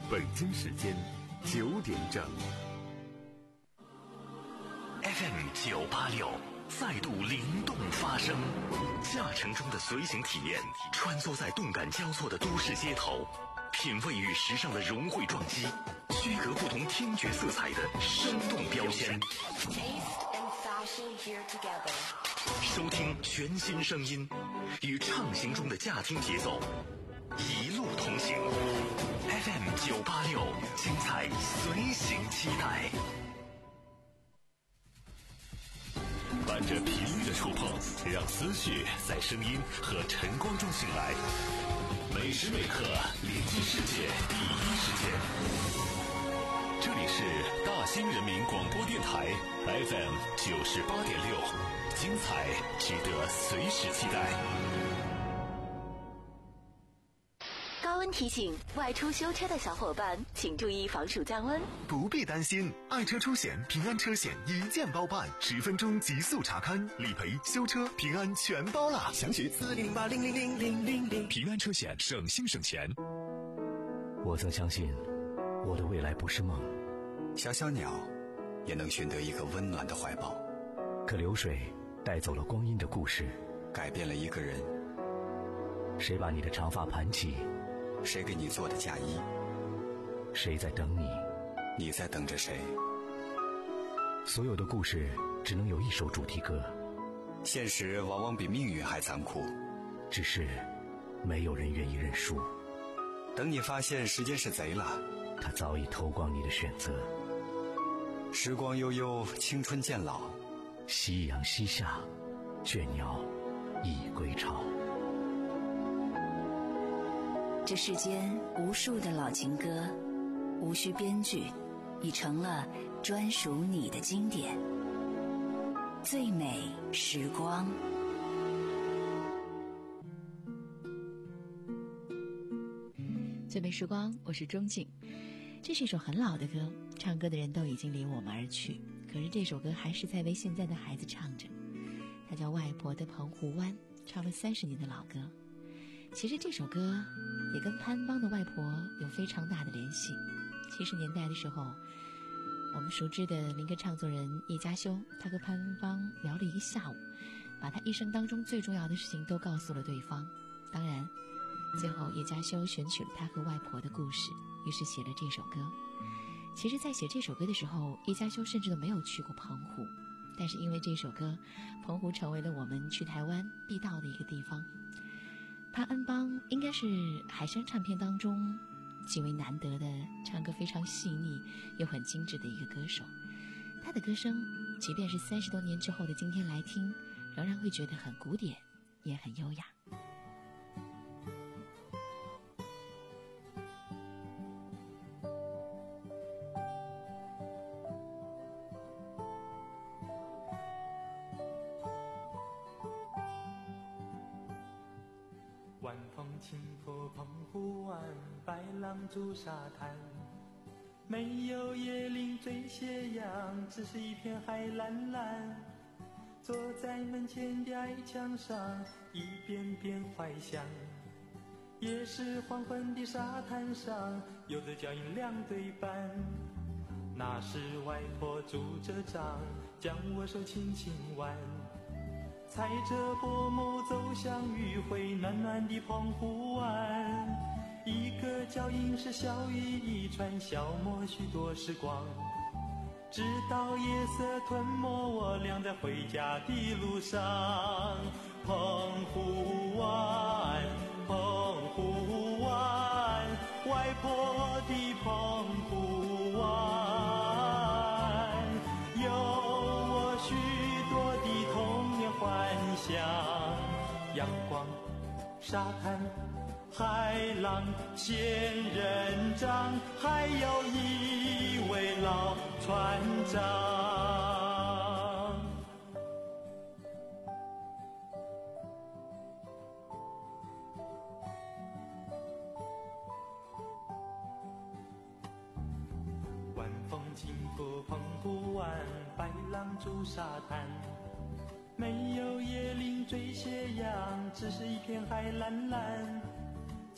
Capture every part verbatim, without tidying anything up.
北京时间九点整。 F M 九八六再度灵动发声，驾乘中的随行体验，穿梭在动感交错的都市街头，品味与时尚的融汇撞击，区隔不同听觉色彩的生动标签。收听全新声音，与畅行中的驾听节奏，一路同行。F M 九八六，精彩随行期待。伴着频率的触碰，让思绪在声音和晨光中醒来。每时每刻连接世界第一时间。这里是大兴人民广播电台 F M 九十八点六，精彩值得随时期待。 高温提醒：外出修车的小伙伴，请注意防暑降温。 不必担心，爱车出险平安车险一键包办，十分钟极速查勘、理赔、修车，平安全包啦！详询四零零八零零零零零零。 平安车险，省心省钱。 我曾相信，我的未来不是梦。 小小鸟也能寻得一个温暖的怀抱。 可流水带走了光阴的故事， 改变了一个人。 谁把你的长发盘起？ 谁给你做的嫁衣？ 谁在等你？ 你在等着谁？ 所有的故事只能有一首主题歌。 现实往往比命运还残酷， 只是没有人愿意认输。 等你发现时间是贼了， 他早已偷光你的选择。 时光悠悠，青春渐老， 夕阳西下，倦鸟已归巢。 这世间无数的老情歌，无需编剧，已成了专属你的经典。最美时光。 最美时光，我是钟静。这是一首很老的歌，唱歌的人都已经离我们而去，可是这首歌还是在为现在的孩子唱着。它叫《外婆的澎湖湾》，唱了三十年的老歌。其实这首歌也跟潘安邦的外婆有非常大的联系。七十年代的时候，我们熟知的民歌唱作人叶嘉修，他和潘安邦聊了一个下午，把他一生当中最重要的事情都告诉了对方。当然最后叶嘉修选取了他和外婆的故事，于是写了这首歌。其实在写这首歌的时候，叶嘉修甚至都没有去过澎湖，但是因为这首歌，澎湖成为了我们去台湾必到的一个地方。潘安邦应该是海山唱片当中极为难得的唱歌非常细腻又很精致的一个歌手。他的歌声即便是三十多年之后的今天来听，仍然会觉得很古典也很优雅。 晚风轻拂澎湖湾，白浪逐沙滩，没有椰林缀斜阳，只是一片海蓝蓝。坐在门前的矮墙上，一遍遍怀想，也是黄昏的沙滩上，有着脚印两对半。那时外婆拄着杖，将我手轻轻挽，踩着薄暮走向余晖暖暖的澎湖湾。一个脚印是小雨一串，消磨许多时光，直到夜色吞没我俩在回家的路上。澎湖湾，澎湖湾，外婆的澎湖湾，有我许多的童年幻想。阳光，沙滩，海浪，仙人掌，还有一位老船长。晚风轻拂澎湖湾，白浪逐沙滩，没有椰林缀斜阳，只是一片海蓝蓝。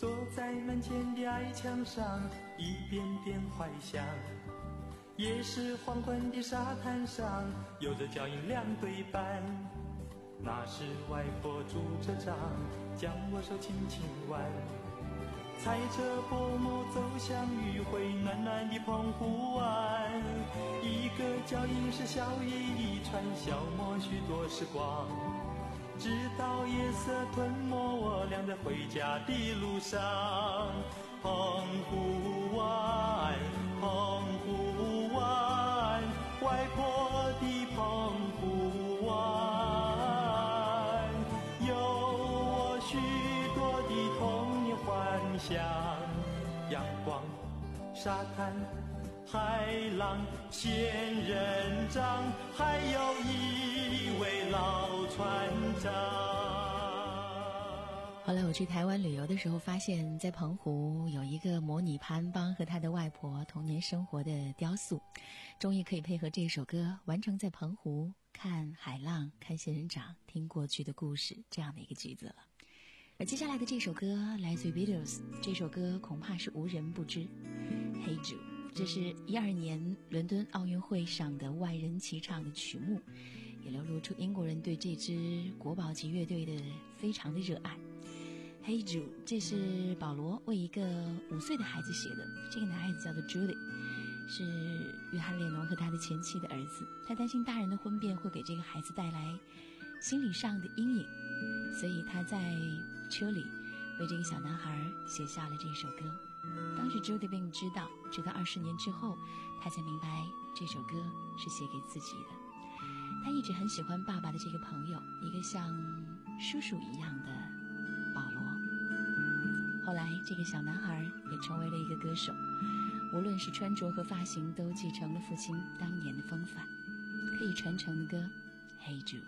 坐在门前的矮墙上，一遍遍怀想。夜市黄昏的沙滩上，有着脚印两对半。那时外婆拄着杖，将我手轻轻挽，踩着薄暮走向余晖暖暖的澎湖湾。一个脚印是小雨一串，消磨许多时光，直到夜色吞没我俩在回家的路上。澎湖湾，澎湖湾，外婆的澎湖湾，有我许多的童年幻想。阳光、沙滩、海浪、仙人掌，还有一位老船长。 后来我去台湾旅游的时候，发现在澎湖有一个模拟潘邦和他的外婆童年生活的雕塑，终于可以配合这首歌完成在澎湖看海浪、看仙人掌、听过去的故事这样的一个句子了。而接下来的这首歌来自于 Beatles， 这首歌恐怕是无人不知。Hey Jude， 这是一二年伦敦奥运会上的万人齐唱的曲目，也流露出英国人对这支国宝级乐队的非常的热爱。Hey Jude， 这是保罗为一个五岁的孩子写的，这个男孩子叫做 Judy， 是约翰列侬和他的前妻的儿子。他担心大人的婚变会给这个孩子带来心理上的阴影，所以他在车里为这个小男孩写下了这首歌。当时 Judy 并不知道，直到二十年之后他才明白这首歌是写给自己的。他一直很喜欢爸爸的这个朋友，一个像叔叔一样的保罗。后来这个小男孩也成为了一个歌手，无论是穿着和发型都继承了父亲当年的风范。可以传承的歌 Hey Jude。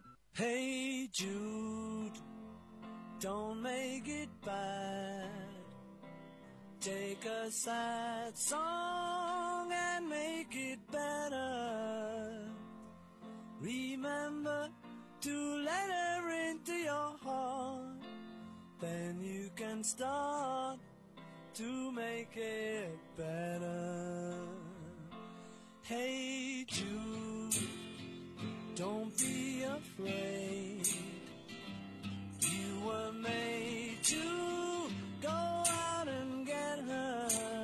Hey Jude, don't make it bad. Take a sad song and make it better. Remember to let her into your heart, then you can start to make it better. Hey Jude, don't be afraid. You were made to go out and get her.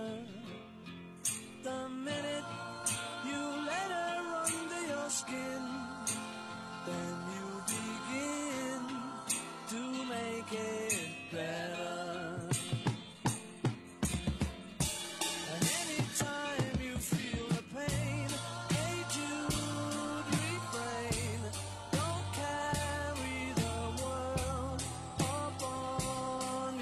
The minute you let her under your skin, then you begin to make it better. And anytime you feel the pain, hey Jude, refrain. Don't carry the world upon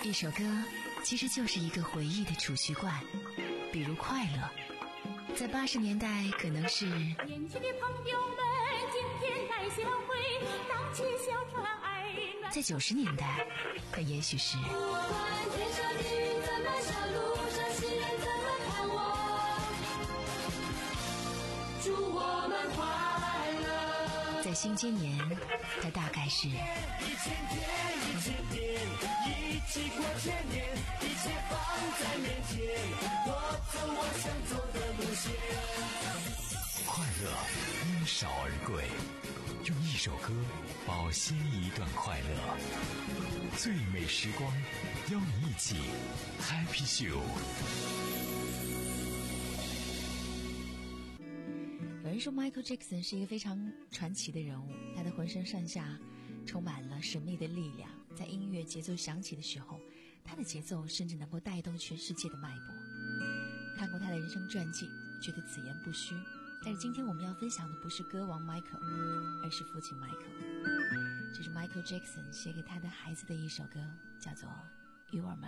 一首歌其实就是一个回忆的储蓄罐，比如快乐，在八十年代可能是年轻的朋友们今天来相会，荡起小船爱暖。 在九十年代它也许是不管天上的云怎么下，路上行人怎么看我，祝我们快乐。 在新千年它大概是一千天一千天，一起过千年，一切放在面前，我走我想走的路线。 快乐因少而贵，用一首歌保鲜一段快乐。最美时光，邀你一起 Happy Show。 有人说 Michael Jackson 是一个非常传奇的人物，他的浑身上下充满了神秘的力量，在音乐节奏响起的时候，他的节奏甚至能够带动全世界的脉搏。看过他的人生传记，觉得此言不虚。但是今天我们要分享的不是歌王 Michael， 而是父亲 Michael。这是 Michael Jackson 写给他的孩子的一首歌，叫做 You Are My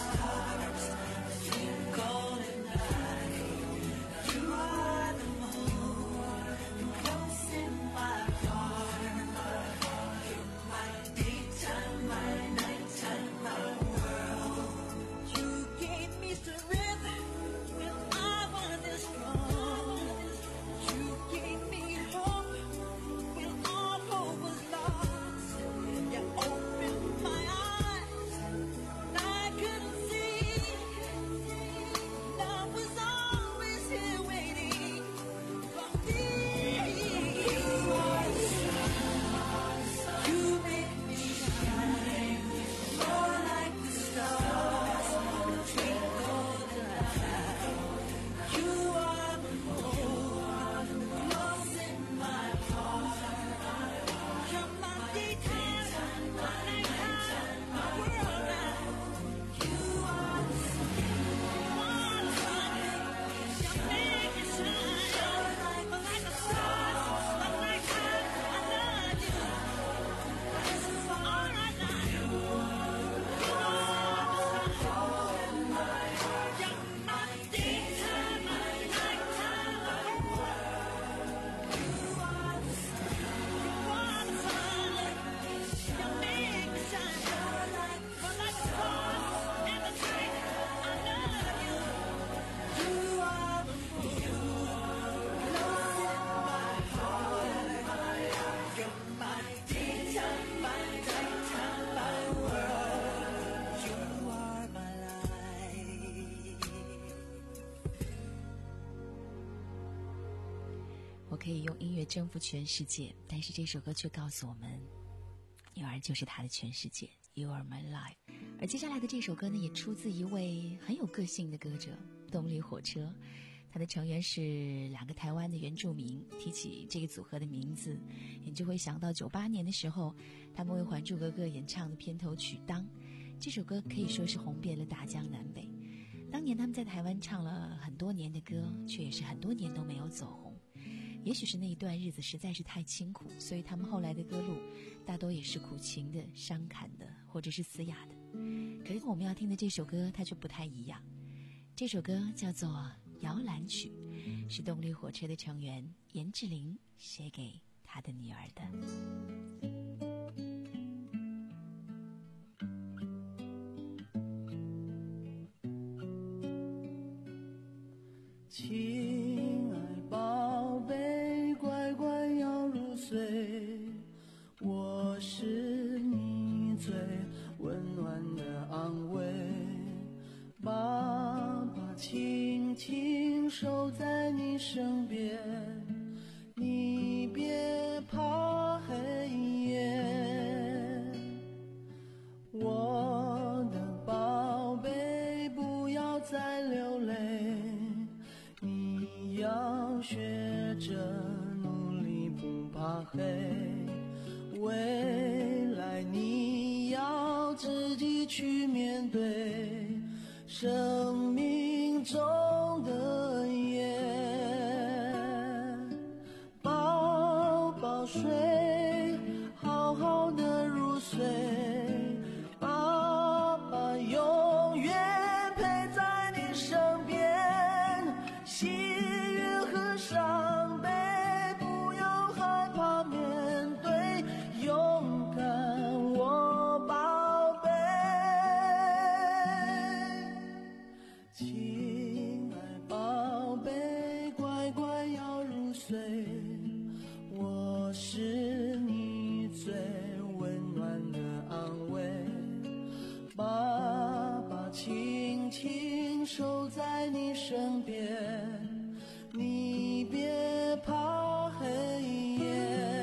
Life。 可以用音乐征服全世界，但是这首歌却告诉我们，女儿就是她的全世界。 You are my life。 而接下来的这首歌呢，也出自一位很有个性的歌者动力火车，他的成员是两个台湾的原住民。提起这个组合的名字，你就会想到九八年的时候，他们为《还珠格格》演唱的片头曲《当》，这首歌可以说是红遍了大江南北。当年他们在台湾唱了很多年的歌，却也是很多年都没有走红。也许是那一段日子实在是太清苦，所以他们后来的歌路大多也是苦情的、伤感的，或者是嘶哑的。可是我们要听的这首歌它却不太一样，这首歌叫做《摇篮曲》，是动力火车的成员严志玲写给他的女儿的。 亲爱宝贝，乖乖要入睡，我是你最温暖的安慰。爸爸轻轻守在你身边，你别怕黑夜。我的宝贝，不要再流泪，你要学着努力不怕黑，未来你要自己去面对生命中的夜。宝宝睡，好好的入睡，爸爸永远陪在你身边，喜悦和伤悲不要害怕面对，勇敢我宝贝。亲爱宝贝，乖乖要入睡，我是你最温暖的安慰。爸爸轻轻守在你身边，你别怕黑夜。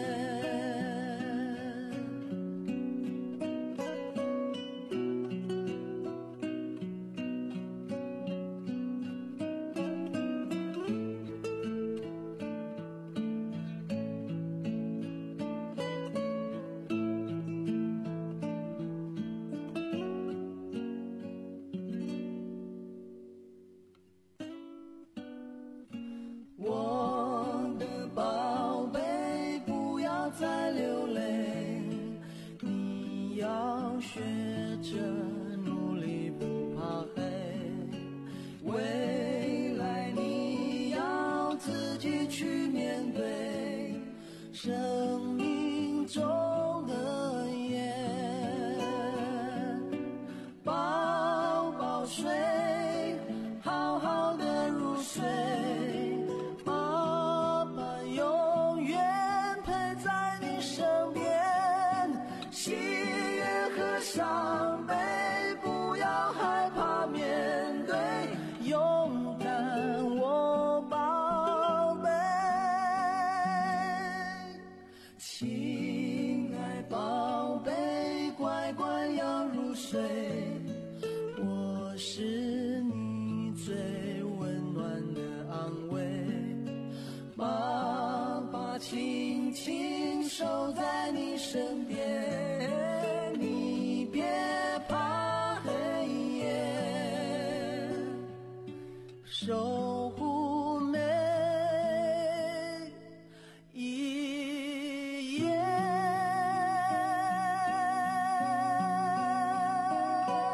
我的宝贝，不要再流泪，你要学着努力不怕黑，未来你要自己去面对生命中的夜。宝宝睡，好好的入睡，爸爸永远陪在你身边，喜悦和伤悲不要害怕面对，勇敢我宝贝。亲爱宝贝，乖乖要入睡，我是你最温暖的安慰。爸爸轻轻守在你身边，你别怕黑夜，守护每一夜。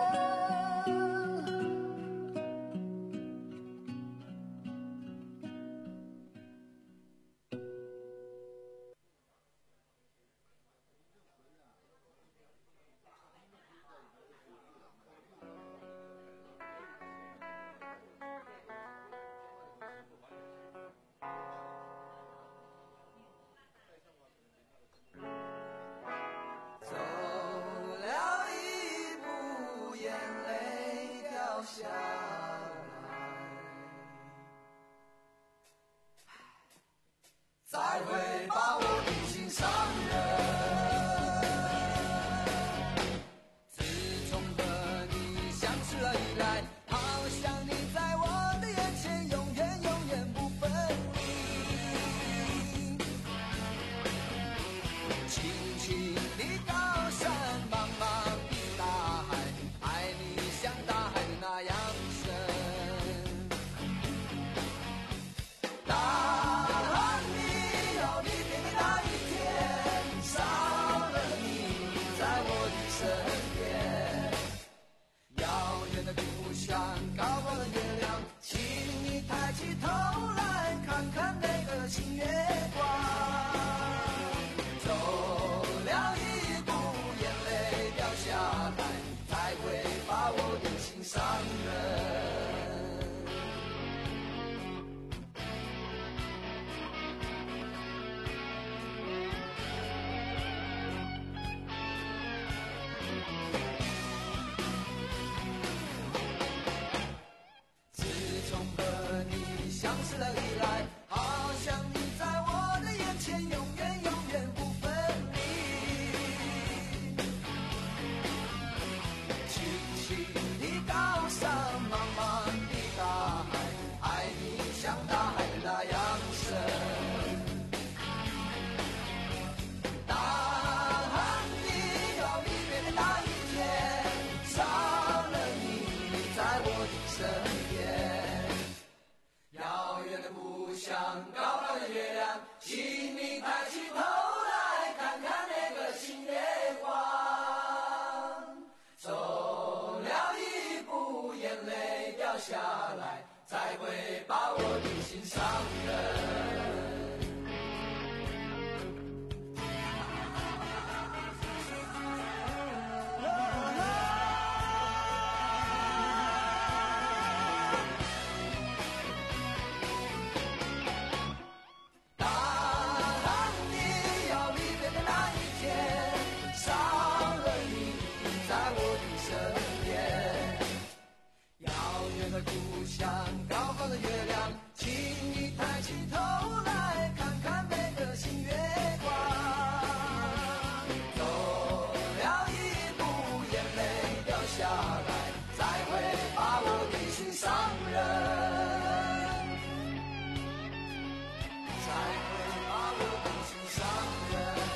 身边。遥远的故乡，高高的月亮，请你抬起头来看看那个新月光。走了一步，眼泪掉下来，才会把我的心上人。相识了以来，好像你在我的眼前永远永远不分离。轻轻地高山，茫茫的大海，爱你像大海那样深。当你要离别的那一天，少了你在我的身边。遥远的故乡，高高的月亮，请你抬起头来看看那个新月光。走了一步，眼泪掉下来，才会把我的心上人。故乡，高高的月亮，请你抬起头来看看那个新月光。走了一步，眼泪掉下来，才会把我的心上人，才会把我的心上人。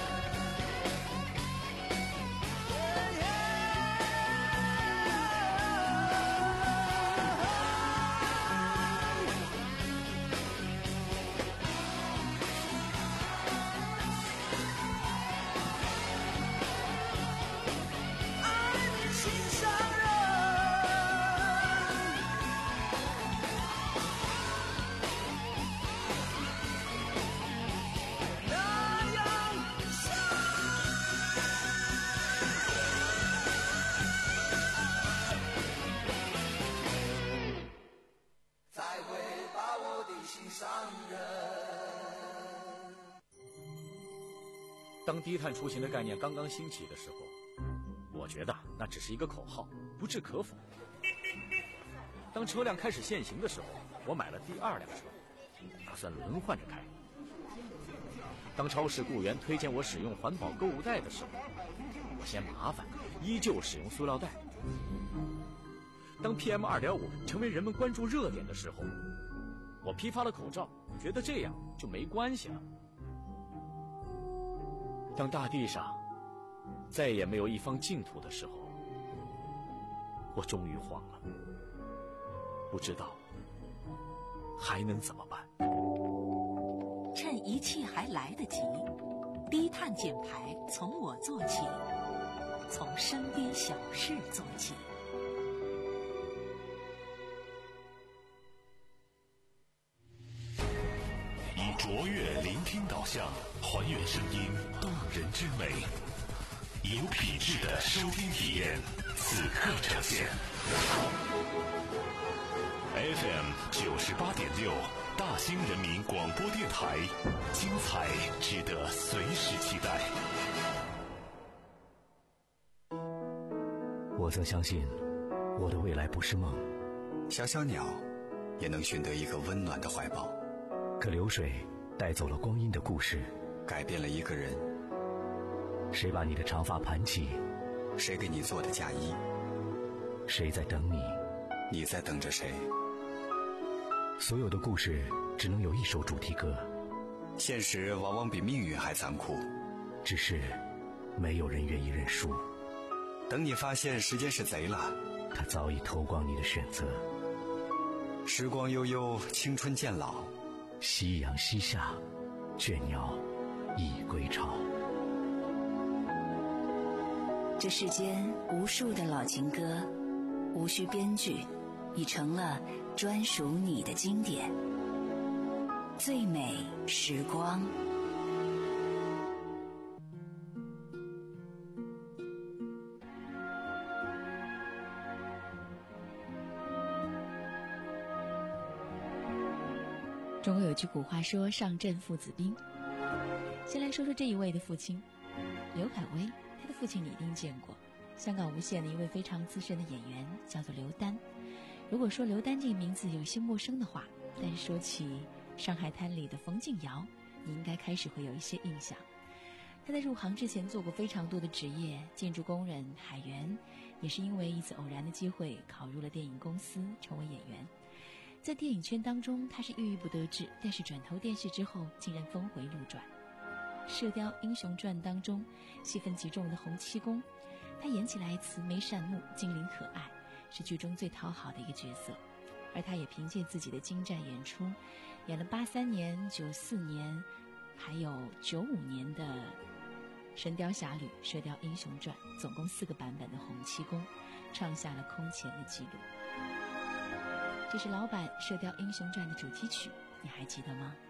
当低碳出行的概念刚刚兴起的时候，我觉得那只是一个口号，不置可否。当车辆开始限行的时候，我买了第二辆车，打算轮换着开。当超市雇员推荐我使用环保购物袋的时候，我嫌麻烦，依旧使用塑料袋。当 P M 二点五 成为人们关注热点的时候，我批发了口罩，觉得这样就没关系了。当大地上再也没有一方净土的时候，我终于慌了，不知道还能怎么办。 趁一切还来得及，低碳减排从我做起，从身边小事做起。 以卓越聆听导向，还原声音动人之美，有品质的收听体验，此刻呈现。F M 九十八点六，大兴人民广播电台，精彩值得随时期待。 我曾相信，我的未来不是梦。 小小鸟也能寻得一个温暖的怀抱。 可流水带走了光阴的故事， 改变了一个人。 谁把你的长发盘起？ 谁给你做的嫁衣？ 谁在等你？ 你在等着谁？ 所有的故事只能有一首主题歌。 现实往往比命运还残酷， 只是没有人愿意认输。 等你发现时间是贼了， 它早已偷光你的选择。 时光悠悠，青春渐老， 夕阳西下，倦鸟已归巢。 这世间无数的老情歌，无需编剧，已成了专属你的经典。最美时光。 中国有句古话说上阵父子兵。先来说说这一位的父亲刘恺威，他的父亲你一定见过，香港无线的一位非常资深的演员，叫做刘丹。如果说刘丹这个名字有些陌生的话，但是说起上海滩里的冯敬尧，你应该开始会有一些印象。他在入行之前做过非常多的职业，建筑工人、海员，也是因为一次偶然的机会考入了电影公司，成为演员。在电影圈当中，他是郁郁不得志，但是转投电视之后，竟然峰回路转。《射雕英雄传》当中，戏份极重的洪七公，他演起来慈眉善目、精灵可爱，是剧中最讨好的一个角色。而他也凭借自己的精湛演出，演了八三年、九四年，还有九五年的《神雕侠侣》《射雕英雄传》，总共四个版本的洪七公，创下了空前的纪录。这是老版《射雕英雄传》的主题曲，你还记得吗？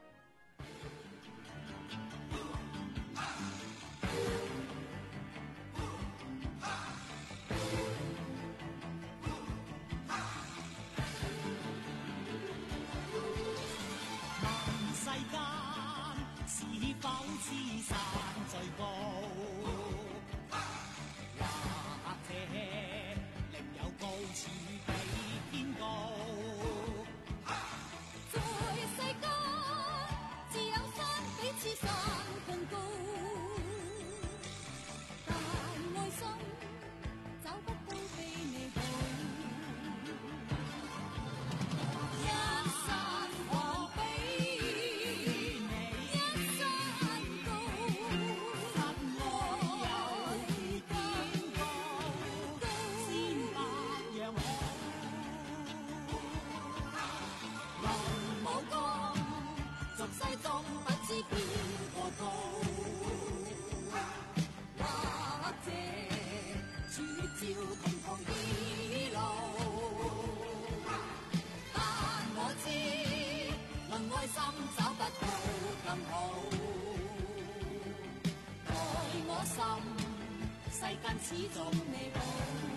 问世間是否知山最高，或者另有高處比天高。在世間自有山比此山更高，但愛心找不到比你好。一山可比你一山高，實我有見過千百樣好。龍武功俗世中不知邊個高，或者處照同堂醫路。但我知論愛心找不到更好，愛我心世間始終你好。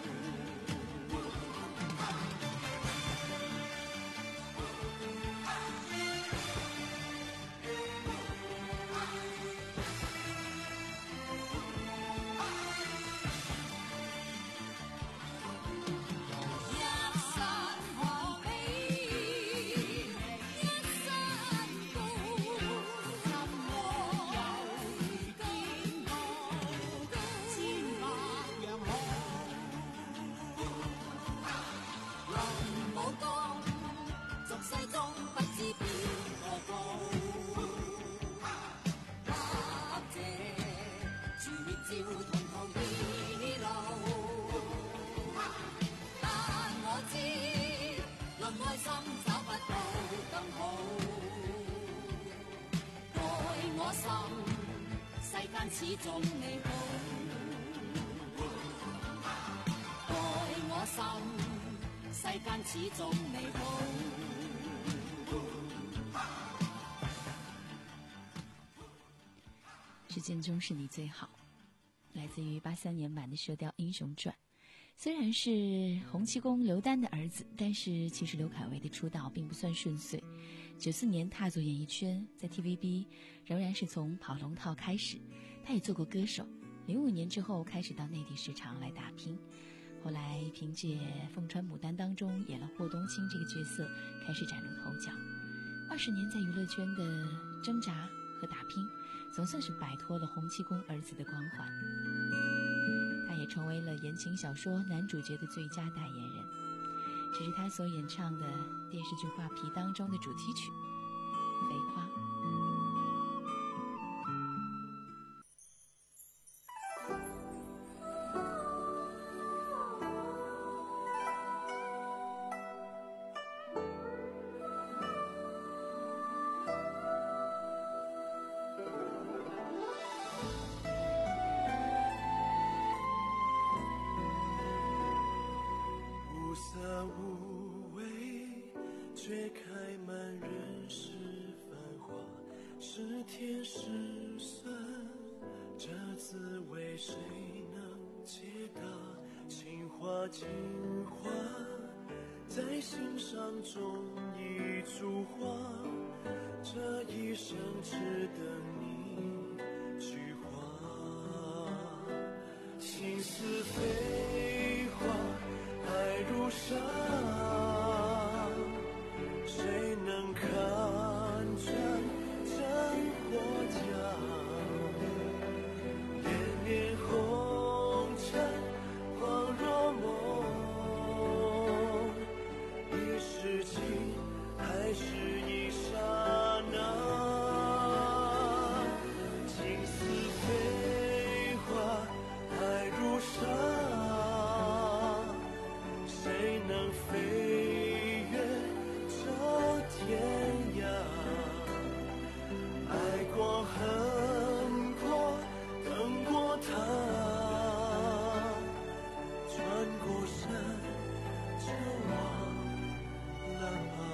一山可比一山高，實我有見過千百樣好。龍武功俗世中不知邊個高，或者處照同堂醫路。但我知論愛心找不到更好，愛我心世間始終你好，愛我心世間始終你好。 时间中是你最好，来自于八三年版的《射雕英雄传》。虽然是洪七公刘丹的儿子，但是其实刘恺威的出道并不算顺遂。九四年踏足演艺圈，在 T V B 仍然是从跑龙套开始，他也做过歌手。零五年之后开始到内地市场来打拼，后来凭借《凤穿牡丹》当中演了霍冬青这个角色，开始崭露头角。二十年在娱乐圈的挣扎和打拼，总算是摆脱了洪七公儿子的光环。他也成为了言情小说男主角的最佳代言人。这是他所演唱的电视剧《画皮》当中的主题曲《飞花》。 却开满人世繁华，是甜是酸，这滋味谁能解答？情话情话在心上种一株花，这一生只等你去花。情似飞花，爱如沙，谁能看穿真或假？恋恋红尘，恍若梦，一时情，还是一刹那？情似飞花，爱如沙，谁能飞越这天涯？爱过恨过等过他，穿过山就忘了吗？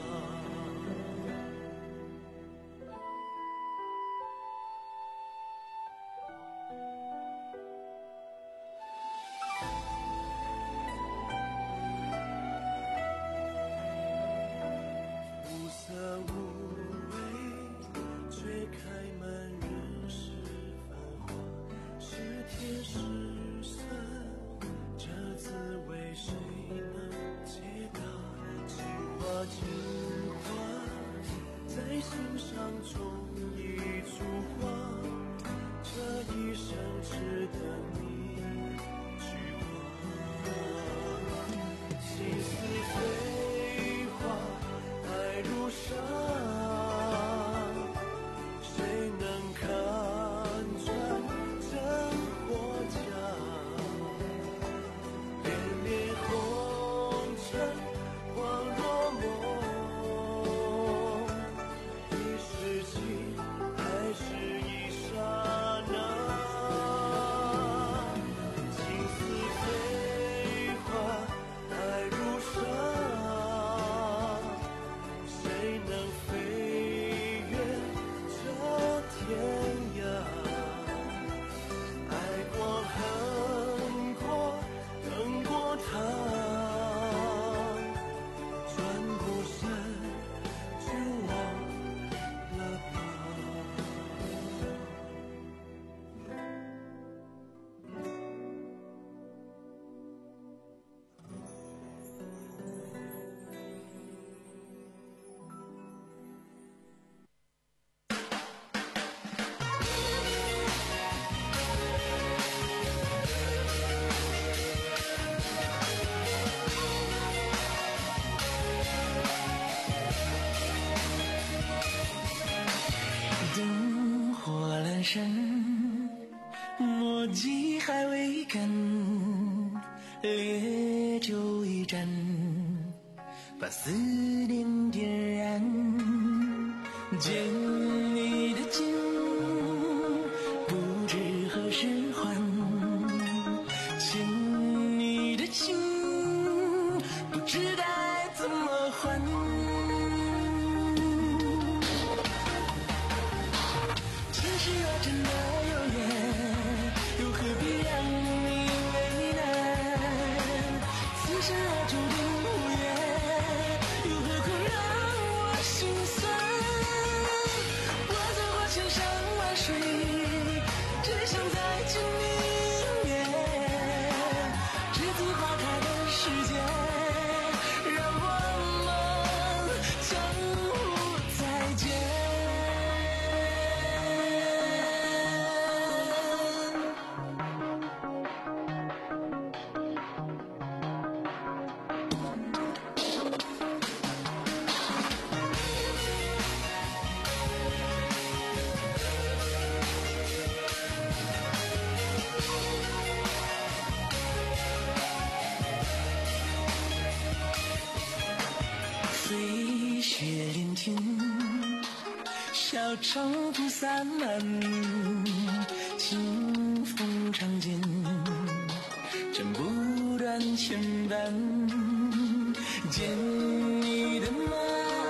无色无味，却开满人世繁华，是甜是酸，这滋味谁能解答？情话情话在心上种一株花，这一生只等你去花。情似飞花，爱如沙，谁能看穿真或假？恋恋红尘，恍若梦，一时情，还是一刹那？情似飞花，爱如沙，谁能飞越这天涯？爱过恨过等过他，转过身就忘了吧？ 灯火阑珊，墨迹还未干，烈酒一盏，把思念点燃。见你的景，不知何时还；牵你的情，不知该怎么还。是若真的有缘，又何必让你为难？此生若注定无缘，又何苦让我心酸？我走过千山万水，只想再见你一面。栀子花开的世界，让我们相互再见。飞雪连天，小长途洒满，清风长剑，斩不断牵绊。见你的马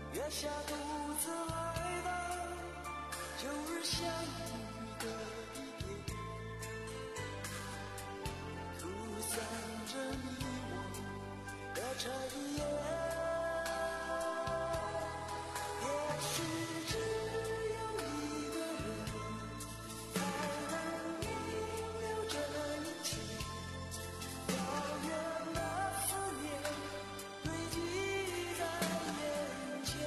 月下独自来到旧日相遇的地点，涂散着你我的彻夜。也许只有一个人才能明了这一切，遥远的思念堆积在眼前。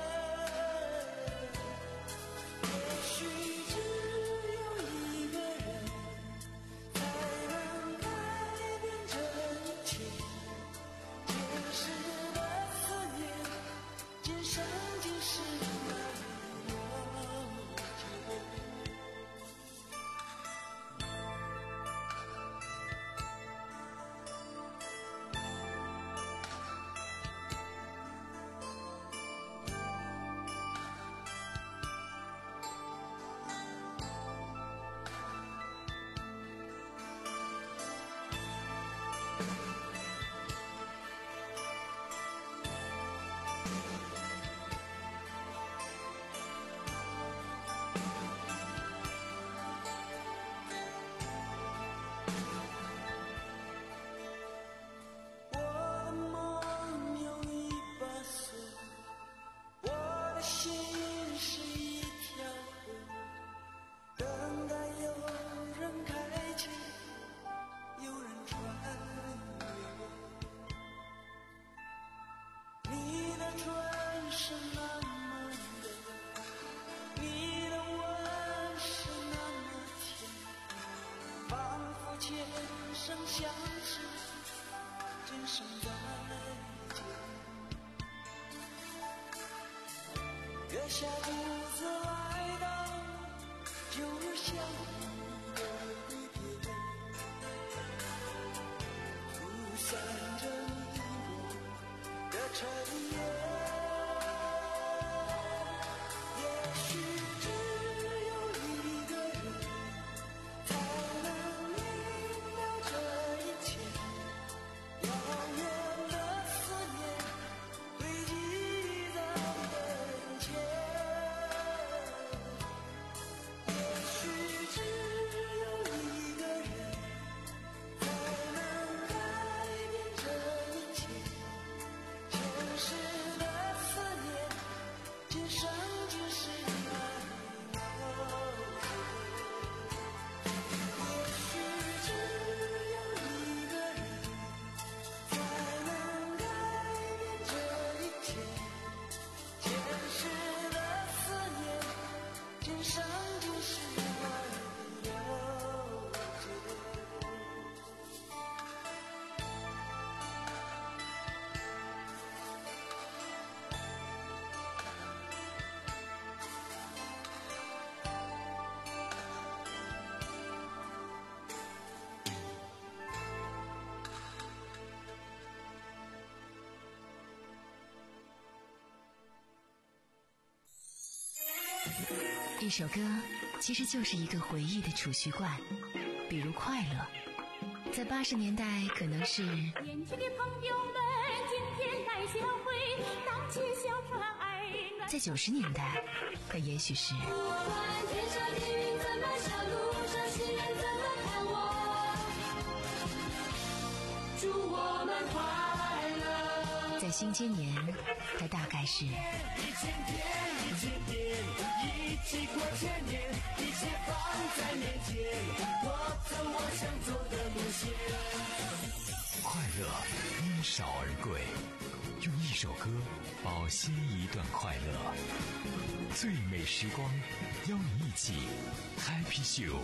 也许只有一个人才能改变这一切，前世的思念今生今世难了解。我的梦有一把锁，我的心是一条河，等待有人开启，有人穿越。你的唇是那么热，你的吻是那么甜，仿佛前生相识，今生再见。月下独自来到旧日相遇的地点，涂散着你我的彻夜。也许只有一个人才能明了这一切，遥远的思念堆积在眼前。也许只有一个人才能改变这一切，前世的思念今生今世难了解。也许只有一个人才能改变这一切，前世的思念今生今世难了解。 一首歌其实就是一个回忆的储蓄罐，比如快乐，在八十年代可能是远去的朋友们，今天来相会，荡起小船儿暖。 在九十年代，可也许是不管天上的云怎么笑，路上行人怎么看我，祝我们快乐。 在新千年，它大概是一千天，一千天，一起过千年，一切放在面前，我走我想走的路线。 快乐因少而贵，用一首歌保鲜一段快乐。最美时光，邀你一起 Happy Show。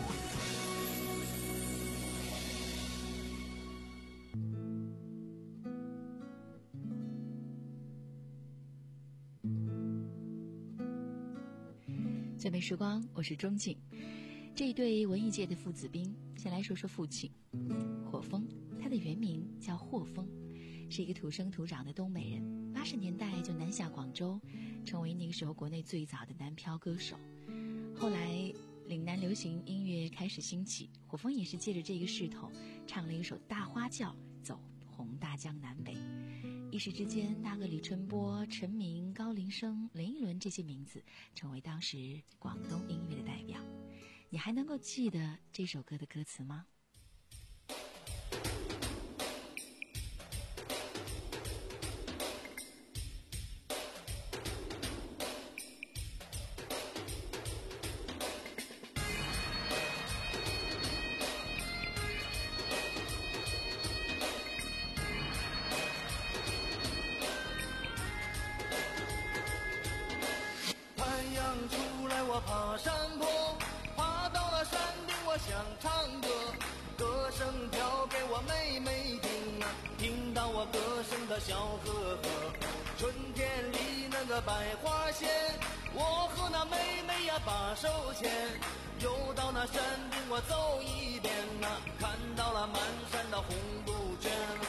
最美时光，我是钟静。这一对文艺界的父子兵，先来说说父亲霍峰。他的原名叫霍峰，是一个土生土长的东北人。八十年代就南下广州，成为那个时候国内最早的南漂歌手。后来岭南流行音乐开始兴起，霍峰也是借着这个势头，唱了一首《大花轿》，走红大江南北。 一时之间，大鳄李春波、陈明、高林生、林依轮这些名字成为当时广东音乐的代表。你还能够记得这首歌的歌词吗？ 我爬山坡，爬到了山顶，我想唱歌，歌声飘给我妹妹听啊，听到我歌声的小河河，春天里那个百花鲜，我和那妹妹呀把手牵，又到那山顶我走一遍啊，看到了满山的红杜鹃。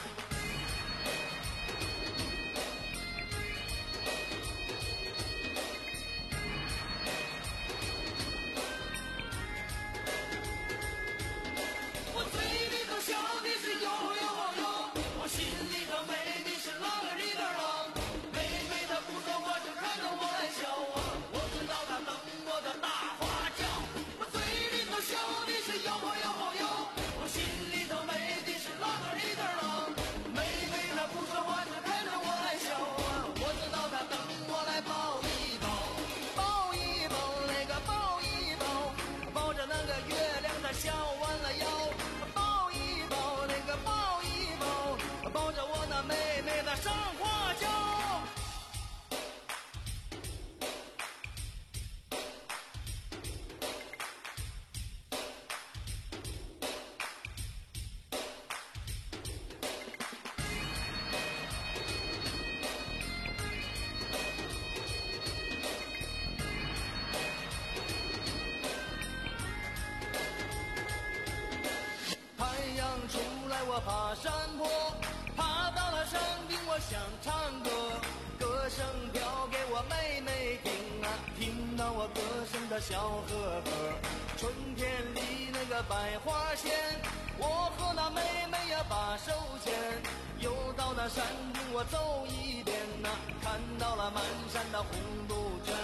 笑弯了腰，抱一抱那个抱一抱，抱着我那妹妹的上花轿。我爬山坡，爬到了山顶，我想唱歌，歌声飘给我妹妹听啊，听到我歌声的小河河，春天里那个百花鲜，我和那妹妹呀把手牵，又到那山顶我走一遍啊，看到了满山的红杜鹃。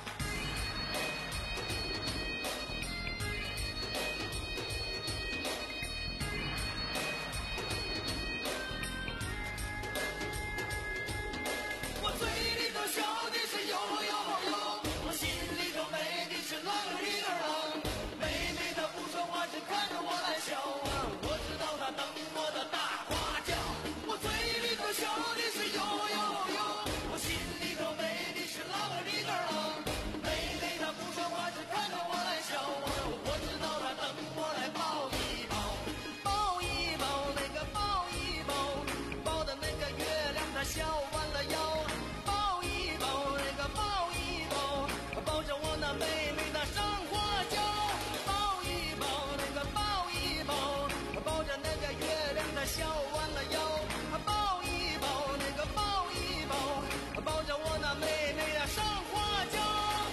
笑弯了腰，抱一抱那个抱一抱，抱着我那妹妹的上花轿，抱一抱那个抱一抱，抱着那个月亮的笑弯了腰，抱一抱那个抱一抱，抱着我那妹妹的上花轿。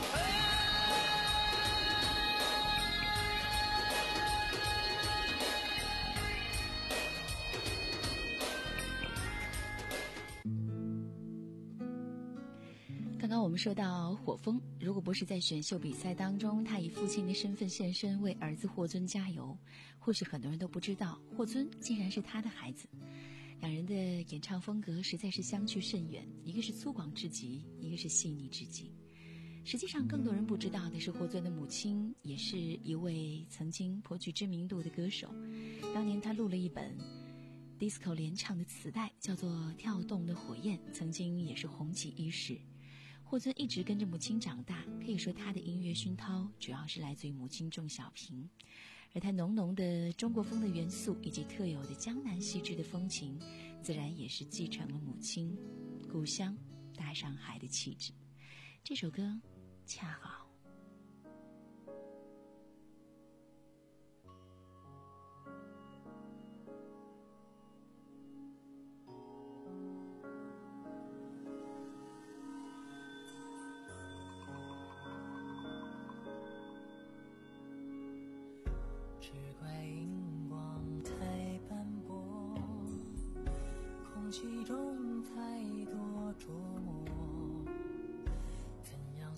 刚刚我们说到火风，如果不是在选秀比赛当中他以父亲的身份现身为儿子霍尊加油，或许很多人都不知道霍尊竟然是他的孩子。两人的演唱风格实在是相去甚远，一个是粗犷至极，一个是细腻至极。实际上更多人不知道的是，霍尊的母亲也是一位曾经颇具知名度的歌手，当年他录了一本disco 联唱的磁带，叫做《跳动的火焰》，曾经也是红极一时。霍尊一直跟着母亲长大，可以说他的音乐熏陶主要是来自于母亲仲小平，而他浓浓的中国风的元素以及特有的江南细致的风情，自然也是继承了母亲故乡大上海的气质。这首歌恰好只怪荧光太斑驳，空气中太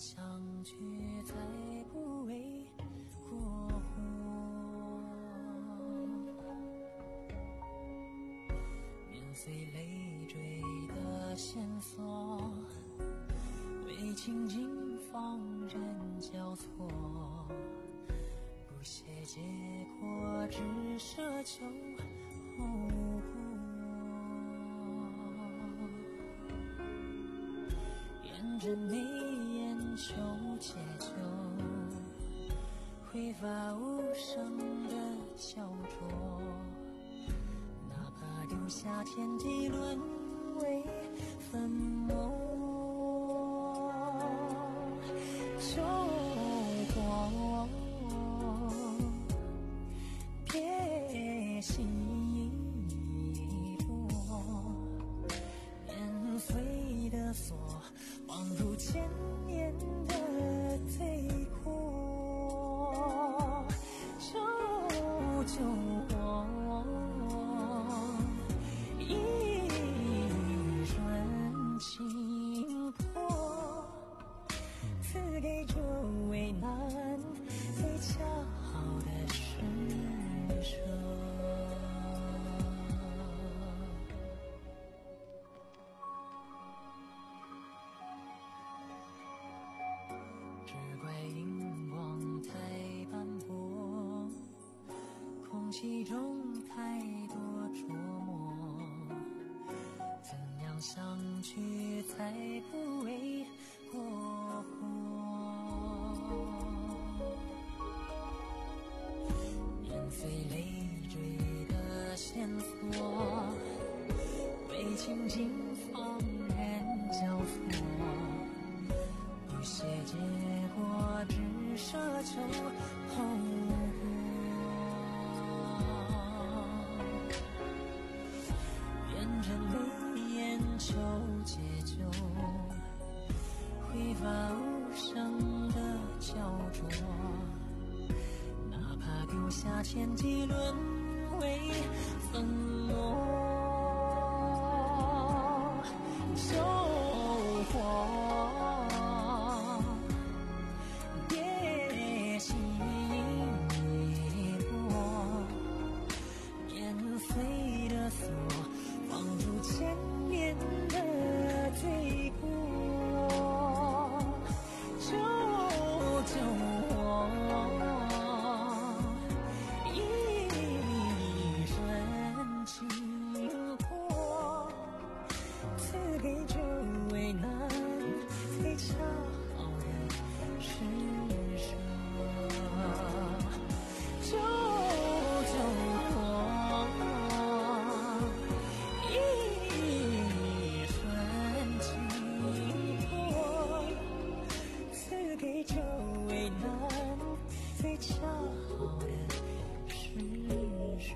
相聚再不为过火，碾碎累赘的线索，为情境放任交错，不屑结果，只奢求后果。沿着眉眼求解救，挥发无声的焦灼，哪怕丢下天地沦为粉末。救火，别熄火，碾碎的锁，望入千年的罪过。救救我，一瞬情破，赐给这为难最恰好的施舍。只怪荧光太斑驳，空气中太多琢磨，怎样相聚才不为过火？碾碎累赘的线索，为情境放任交错，不屑结果，只奢求后果。沿着眉眼求解救，挥发无声的焦灼，哪怕丢下天地沦为粉末。救火，别熄火，碾碎的锁，放入千年的罪过。救救我，一瞬情破，赐给这为难最恰好的施舍。救救我，一瞬情破，赐给这为难最恰好的施舍。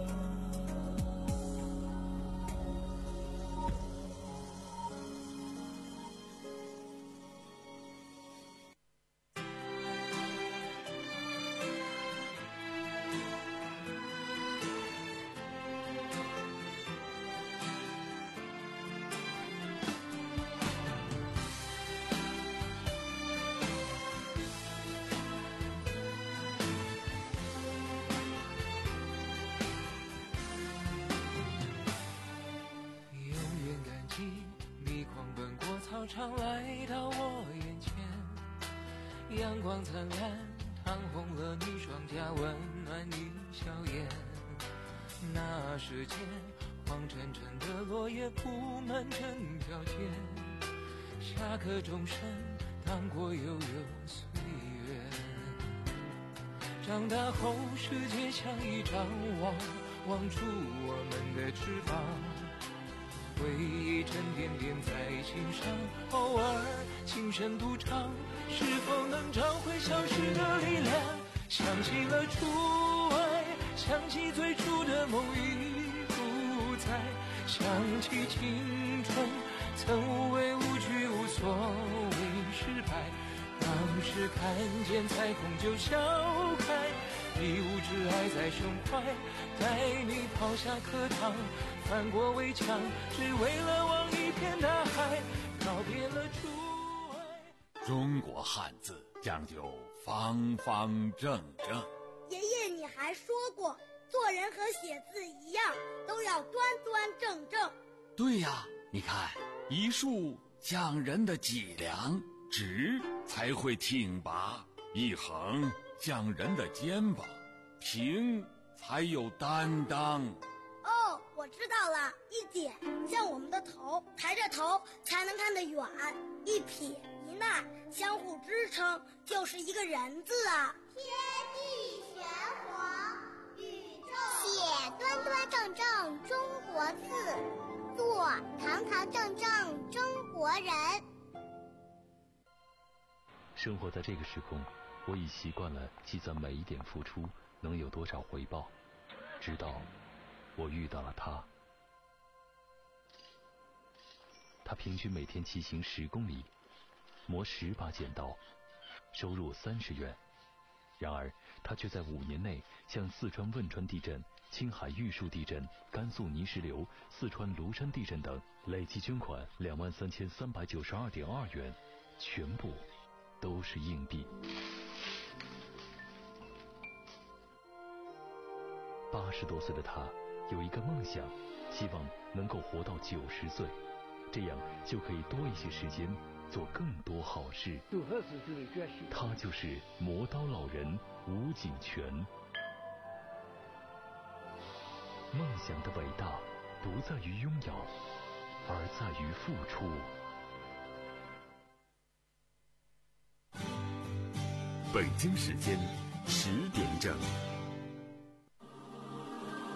操场来到我眼前，阳光灿烂，烫红了你双颊，温暖你笑颜。那时间，黄澄澄的落叶铺满整条街，下课钟声荡过悠悠岁月。长大后，世界像一张网，网住我们的翅膀。回忆沉甸甸在心上，偶尔轻声独唱，是否能找回消失的力量？想起了初爱，想起最初的梦已不在，想起青春曾无畏无惧，无所谓失败。当时看见彩虹就笑开，你无知爱在胸怀，带你跑下课堂，翻过围墙，只为了望一片大海，告别了初爱。 中国汉字讲究方方正正。 爷爷，你还说过，做人和写字一样，都要端端正正。 对呀，你看，一竖讲人的脊梁，直才会挺拔；一横讲人的肩膀，平才有担当。 哦，我知道了，一点像我们的头，抬着头才能看得远；一撇一捺相互支撑，就是一个人字啊。 天地玄黄，宇宙写端端正正中国字，做堂堂正正中国人。 生活在这个时空，我已习惯了计算每一点付出能有多少回报，直到我遇到了他。他平均每天骑行十公里，磨十把剪刀，收入三十元。然而他却在五年内向四川汶川地震、青海玉树地震、甘肃泥石流、四川庐山地震等累计捐款两万三千三百九十二点二元，全部都是硬币。八十多岁的他有一个梦想，希望能够活到九十岁，这样就可以多一些时间做更多好事。他就是磨刀老人吴景全。梦想的伟大不在于拥有，而在于付出。 北京时间十点整。